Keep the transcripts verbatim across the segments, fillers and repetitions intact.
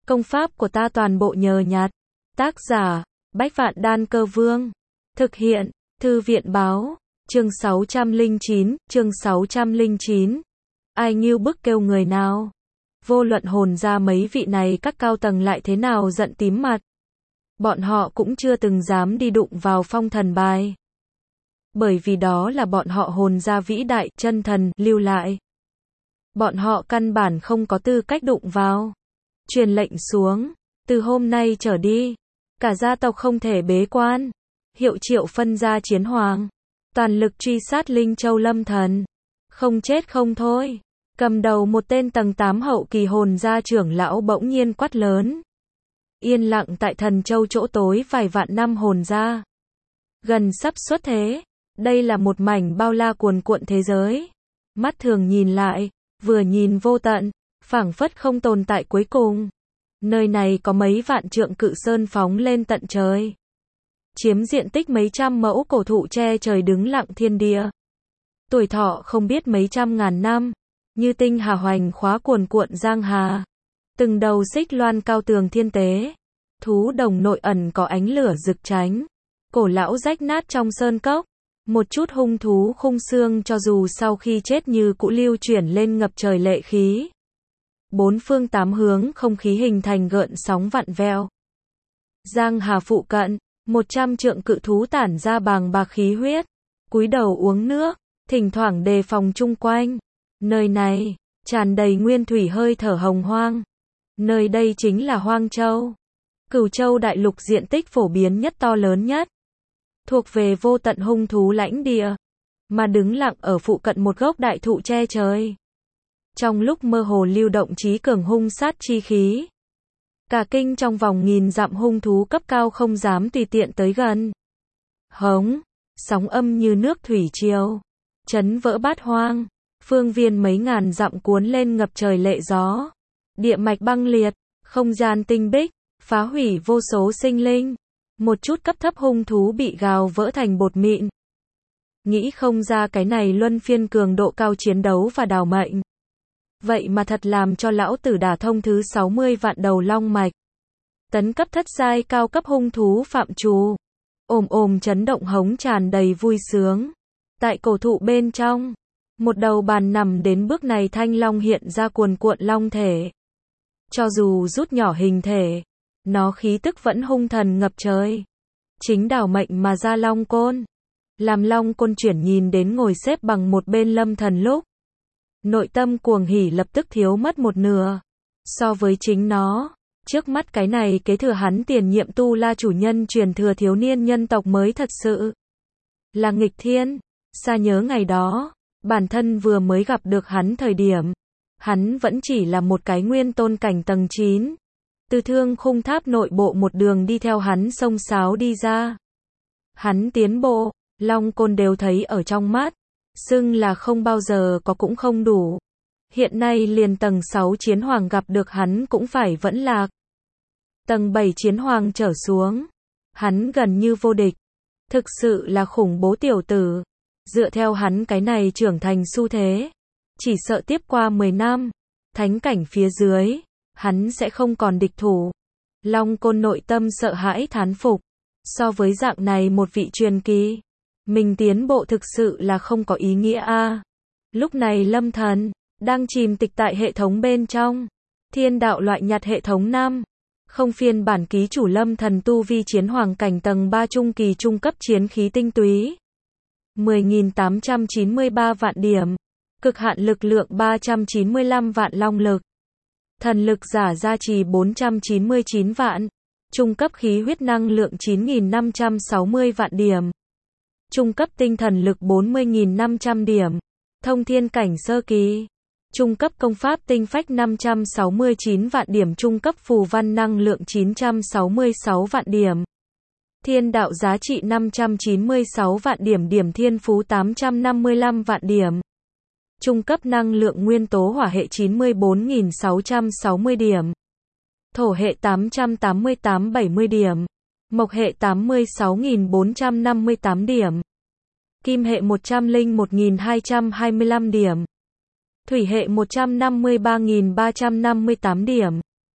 Công pháp của ta toàn bộ nhờ nhặt. Tác giả, Bách Vạn Đan Cơ Vương. Thực hiện, Thư viện báo. Chương sáu trăm lẻ chín, chương sáu trăm lẻ chín. Ai nghiêu bức kêu người nào? Vô luận hồn ra mấy vị này các cao tầng lại thế nào giận tím mặt. Bọn họ cũng chưa từng dám đi đụng vào phong thần bài. Bởi vì đó là bọn họ hồn ra vĩ đại, chân thần, lưu lại. Bọn họ căn bản không có tư cách đụng vào. Truyền lệnh xuống, từ hôm nay trở đi, cả gia tộc không thể bế quan. Hiệu triệu phân ra chiến hoàng. Toàn lực truy sát Linh Châu Lâm Thần. Không chết không thôi. Cầm đầu một tên tầng tám hậu kỳ hồn gia trưởng lão bỗng nhiên quát lớn. Yên lặng tại Thần Châu chỗ tối vài vạn năm hồn gia. Gần sắp xuất thế. Đây là một mảnh bao la cuồn cuộn thế giới. Mắt thường nhìn lại, vừa nhìn vô tận, phảng phất không tồn tại cuối cùng. Nơi này có mấy vạn trượng cự sơn phóng lên tận trời. Chiếm diện tích mấy trăm mẫu cổ thụ che trời đứng lặng thiên địa. Tuổi thọ không biết mấy trăm ngàn năm, như tinh hà hoành khóa cuồn cuộn giang hà. Từng đầu xích loan cao tường thiên tế. Thú đồng nội ẩn có ánh lửa rực tránh. Cổ lão rách nát trong sơn cốc. Một chút hung thú khung xương cho dù sau khi chết như cũ lưu chuyển lên ngập trời lệ khí. Bốn phương tám hướng không khí hình thành gợn sóng vặn vẹo. Giang hà phụ cận, một trăm trượng cự thú tản ra bàng bạc khí huyết. Cúi đầu uống nước, thỉnh thoảng đề phòng chung quanh. Nơi này, tràn đầy nguyên thủy hơi thở hồng hoang. Nơi đây chính là Hoang Châu. Cửu Châu đại lục diện tích phổ biến nhất to lớn nhất. Thuộc về vô tận hung thú lãnh địa. Mà đứng lặng ở phụ cận một gốc đại thụ che trời. Trong lúc mơ hồ lưu động trí cường hung sát chi khí. Cả kinh trong vòng nghìn dặm hung thú cấp cao không dám tùy tiện tới gần. Hống, sóng âm như nước thủy triều. Chấn vỡ bát hoang. Phương viên mấy ngàn dặm cuốn lên ngập trời lệ gió. Địa mạch băng liệt, không gian tinh bích, phá hủy vô số sinh linh. Một chút cấp thấp hung thú bị gào vỡ thành bột mịn. Nghĩ không ra cái này luân phiên cường độ cao chiến đấu và đào mệnh. Vậy mà thật làm cho lão tử đả thông thứ sáu mươi vạn đầu long mạch. Tấn cấp thất giai cao cấp hung thú phạm trù. Ồm ồm chấn động hống tràn đầy vui sướng. Tại cổ thụ bên trong, một đầu bàn nằm đến bước này thanh long hiện ra cuồn cuộn long thể. Cho dù rút nhỏ hình thể, nó khí tức vẫn hung thần ngập trời. Chính đảo mệnh mà ra long côn. Làm long côn chuyển nhìn đến ngồi xếp bằng một bên Lâm Thần lúc. Nội tâm cuồng hỉ lập tức thiếu mất một nửa. So với chính nó, trước mắt cái này kế thừa hắn tiền nhiệm tu la chủ nhân truyền thừa thiếu niên nhân tộc mới thật sự là nghịch thiên. Xa nhớ ngày đó, bản thân vừa mới gặp được hắn thời điểm. Hắn vẫn chỉ là một cái nguyên tôn cảnh tầng chín. Từ thương khung tháp nội bộ một đường đi theo hắn xông xáo đi ra. Hắn tiến bộ, long côn đều thấy ở trong mắt. Xưng là không bao giờ có cũng không đủ. Hiện nay liền tầng sáu chiến hoàng gặp được hắn cũng phải vẫn lạc. Tầng bảy chiến hoàng trở xuống. Hắn gần như vô địch. Thực sự là khủng bố tiểu tử. Dựa theo hắn cái này trưởng thành xu thế. Chỉ sợ tiếp qua mười năm. Thánh cảnh phía dưới. Hắn sẽ không còn địch thủ. Long côn nội tâm sợ hãi thán phục. So với dạng này một vị truyền kỳ. Mình tiến bộ thực sự là không có ý nghĩa a. Lúc này Lâm Thần đang chìm tịch tại hệ thống bên trong. Thiên đạo loại nhặt hệ thống năm. Không phiên bản ký chủ Lâm Thần tu vi chiến hoàng cảnh tầng ba trung kỳ trung cấp chiến khí tinh túy. mười nghìn tám trăm chín mươi ba vạn điểm. Cực hạn lực lượng ba trăm chín mươi lăm vạn long lực. Thần lực giả gia trì bốn trăm chín mươi chín vạn. Trung cấp khí huyết năng lượng chín nghìn năm trăm sáu mươi vạn điểm. Trung cấp tinh thần lực bốn mươi nghìn năm trăm điểm. Thông thiên cảnh sơ kỳ. Trung cấp công pháp tinh phách năm trăm sáu mươi chín vạn điểm. Trung cấp phù văn năng lượng chín trăm sáu mươi sáu vạn điểm. Thiên đạo giá trị năm trăm chín mươi sáu vạn điểm. Điểm thiên phú tám trăm năm mươi lăm vạn điểm. Trung cấp năng lượng nguyên tố hỏa hệ chín mươi bốn nghìn sáu trăm sáu mươi điểm. Thổ hệ tám trăm tám mươi tám bảy mươi điểm. Mộc hệ tám mươi sáu nghìn bốn trăm năm mươi tám điểm. Kim hệ một trăm lẻ một nghìn hai trăm hai mươi lăm điểm. Thủy hệ một trăm năm mươi ba nghìn ba trăm năm mươi tám điểm.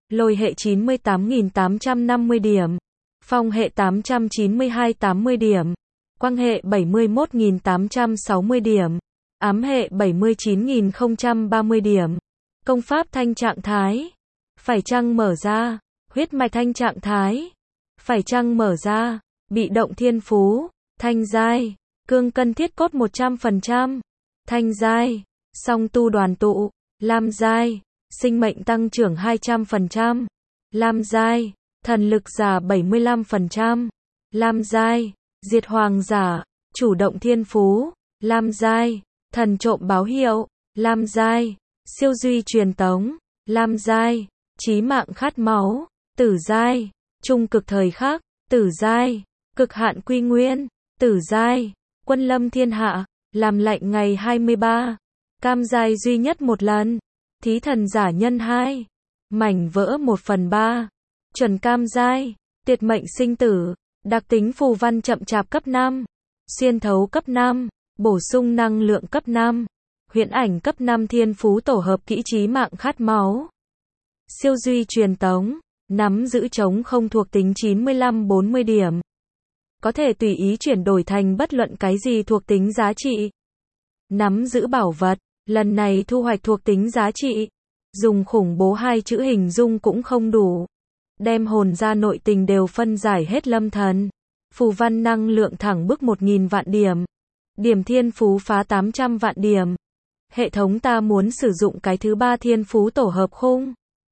Lôi hệ chín mươi tám nghìn tám trăm năm mươi điểm. Phong hệ tám trăm chín mươi hai tám mươi điểm. Quang hệ bảy mươi mốt nghìn tám trăm sáu mươi điểm. Ám hệ bảy mươi chín nghìn không trăm ba mươi điểm. Công pháp thanh trạng thái. Phải chăng mở ra. Huyết mạch thanh trạng thái. Phải chăng mở ra. Bị động thiên phú. Thanh giai. Cương cân thiết cốt một trăm phần trăm. Thanh giai. Song tu đoàn tụ. Lam giai. Sinh mệnh tăng trưởng hai trăm phần trăm. Lam giai. Thần lực giả bảy mươi lăm phần trăm. Lam giai. Diệt hoàng giả. Chủ động thiên phú. Lam giai. Thần trộm báo hiệu. Lam giai. Siêu duy truyền tống. Lam giai. Chí mạng khát máu. Tử giai. Trung cực thời khắc. Tử giai. Cực hạn quy nguyên. Tử giai. Quân lâm thiên hạ. Làm lạnh ngày hai mươi ba. Cam giai duy nhất một lần. Thí thần giả nhân hai. Mảnh vỡ một phần ba. Chuẩn cam giai. Tiệt mệnh sinh tử. Đặc tính phù văn chậm chạp cấp năm. Xuyên thấu cấp năm. Bổ sung năng lượng cấp năm. Huyễn ảnh cấp năm thiên phú tổ hợp kỹ chí mạng khát máu. Siêu duy truyền tống. Nắm giữ chống không thuộc tính chín mươi lăm bốn mươi điểm. Có thể tùy ý chuyển đổi thành bất luận cái gì thuộc tính giá trị. Nắm giữ bảo vật. Lần này thu hoạch thuộc tính giá trị. Dùng khủng bố hai chữ hình dung cũng không đủ. Đem hồn ra nội tình đều phân giải hết lâm thần. Phù văn năng lượng thẳng bức một nghìn vạn điểm. Điểm thiên phú phá tám trăm vạn điểm. Hệ thống ta muốn sử dụng cái thứ ba thiên phú tổ hợp khung.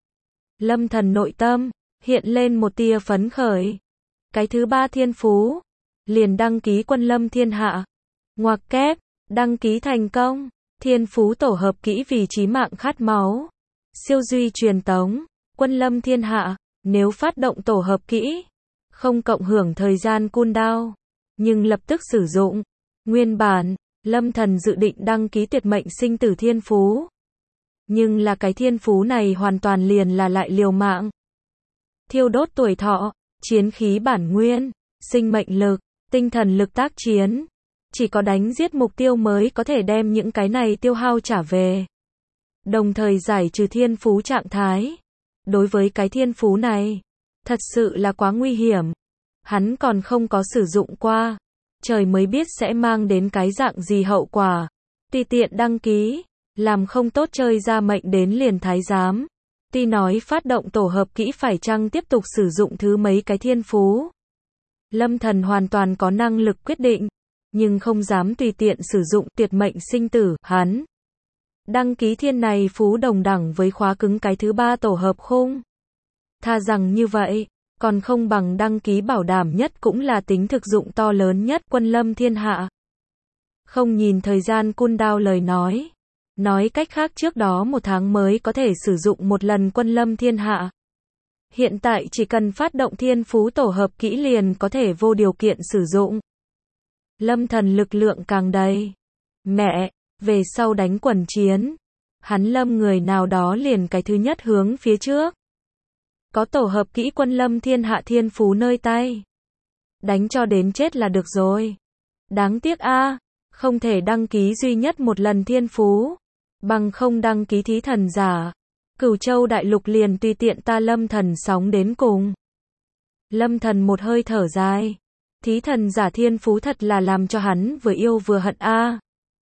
Lâm thần nội tâm. Hiện lên một tia phấn khởi. Cái thứ ba thiên phú. Liền đăng ký quân lâm thiên hạ. Ngoặc kép. Đăng ký thành công. Thiên phú tổ hợp kỹ vì chí mạng khát máu. Siêu duy truyền tống. Quân lâm thiên hạ. Nếu phát động tổ hợp kỹ. Không cộng hưởng thời gian cooldown. Nhưng lập tức sử dụng. Nguyên bản. Lâm thần dự định đăng ký tuyệt mệnh sinh tử thiên phú. Nhưng là cái thiên phú này hoàn toàn liền là lại liều mạng. Thiêu đốt tuổi thọ. Chiến khí bản nguyên. Sinh mệnh lực. Tinh thần lực tác chiến. Chỉ có đánh giết mục tiêu mới có thể đem những cái này tiêu hao trả về. Đồng thời giải trừ thiên phú trạng thái. Đối với cái thiên phú này, thật sự là quá nguy hiểm. Hắn còn không có sử dụng qua. Trời mới biết sẽ mang đến cái dạng gì hậu quả. Tùy tiện đăng ký, làm không tốt chơi ra mệnh đến liền thái giám. Ti nói phát động tổ hợp kỹ phải chăng tiếp tục sử dụng thứ mấy cái thiên phú. Lâm thần hoàn toàn có năng lực quyết định. Nhưng không dám tùy tiện sử dụng tuyệt mệnh sinh tử, hắn. Đăng ký thiên này phú đồng đẳng với khóa cứng cái thứ ba tổ hợp khung. Tha rằng như vậy, còn không bằng đăng ký bảo đảm nhất cũng là tính thực dụng to lớn nhất quân lâm thiên hạ. Không nhìn thời gian cooldown lời nói. Nói cách khác trước đó một tháng mới có thể sử dụng một lần quân lâm thiên hạ. Hiện tại chỉ cần phát động thiên phú tổ hợp kỹ liền có thể vô điều kiện sử dụng. Lâm thần lực lượng càng đầy. Mẹ, về sau đánh quần chiến. Hắn lâm người nào đó liền cái thứ nhất hướng phía trước. Có tổ hợp kỹ quân lâm thiên hạ thiên phú nơi tay. Đánh cho đến chết là được rồi. Đáng tiếc a, không thể đăng ký duy nhất một lần thiên phú. Bằng không đăng ký thí thần giả. Cửu châu đại lục liền tùy tiện ta lâm thần sóng đến cùng. Lâm thần một hơi thở dài. Thí thần giả thiên phú thật là làm cho hắn vừa yêu vừa hận a.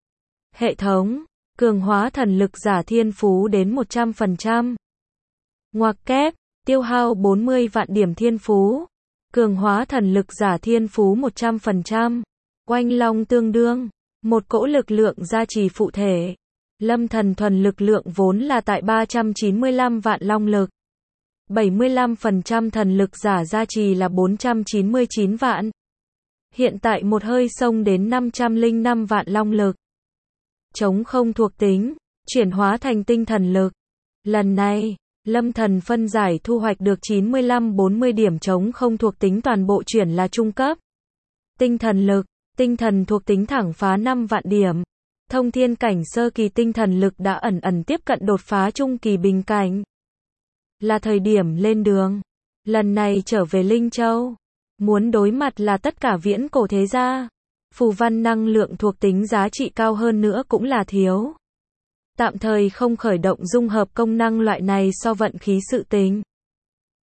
Hệ thống. Cường hóa thần lực giả thiên phú đến một trăm phần trăm. Ngoặc kép. Tiêu hao bốn mươi vạn điểm thiên phú. Cường hóa thần lực giả thiên phú một trăm phần trăm. Oanh long tương đương. Một cỗ lực lượng gia trì phụ thể. Lâm thần thuần lực lượng vốn là tại ba trăm chín mươi lăm vạn long lực. bảy mươi lăm phần trăm thần lực giả gia trì là bốn trăm chín mươi chín vạn. Hiện tại một hơi xông đến năm trăm lẻ năm vạn long lực. Chống không thuộc tính. Chuyển hóa thành tinh thần lực. Lần này. Lâm thần phân giải thu hoạch được chín mươi lăm bốn mươi điểm chống không thuộc tính toàn bộ chuyển là trung cấp. Tinh thần lực, tinh thần thuộc tính thẳng phá năm vạn điểm. Thông thiên cảnh sơ kỳ tinh thần lực đã ẩn ẩn tiếp cận đột phá trung kỳ bình cảnh. Là thời điểm lên đường. Lần này trở về Linh Châu. Muốn đối mặt là tất cả viễn cổ thế gia. Phù văn năng lượng thuộc tính giá trị cao hơn nữa cũng là thiếu. Tạm thời không khởi động dung hợp công năng loại này so vận khí sự tính.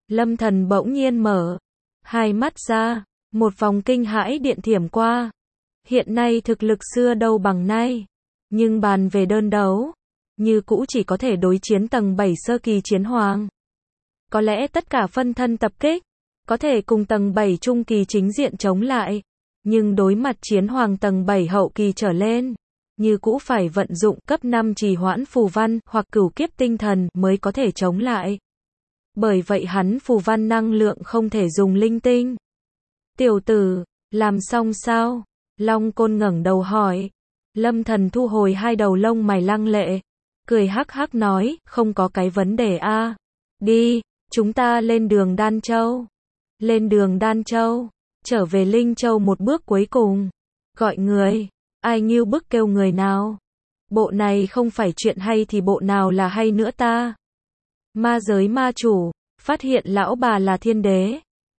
Lâm Thần bỗng nhiên mở hai mắt ra, một vòng kinh hãi điện thiểm qua. Hiện nay thực lực xưa đâu bằng nay, nhưng bàn về đơn đấu, như cũ chỉ có thể đối chiến tầng bảy sơ kỳ chiến hoàng. Có lẽ tất cả phân thân tập kích, có thể cùng tầng bảy trung kỳ chính diện chống lại, nhưng đối mặt chiến hoàng tầng bảy hậu kỳ trở lên, như cũ phải vận dụng cấp năm trì hoãn phù văn hoặc cửu kiếp tinh thần mới có thể chống lại. Bởi vậy hắn phù văn năng lượng không thể dùng linh tinh. Tiểu tử, làm xong sao? Long Côn ngẩng đầu hỏi. Lâm Thần thu hồi hai đầu lông mày lăng lệ, cười hắc hắc nói, không có cái vấn đề a. Đi, chúng ta lên đường Đan Châu. Lên đường Đan Châu, trở về Linh Châu một bước cuối cùng. Gọi người, ai nghiêu bức kêu người nào? Bộ này không phải chuyện hay thì bộ nào là hay nữa ta? Ma giới ma chủ, phát hiện lão bà là thiên đế.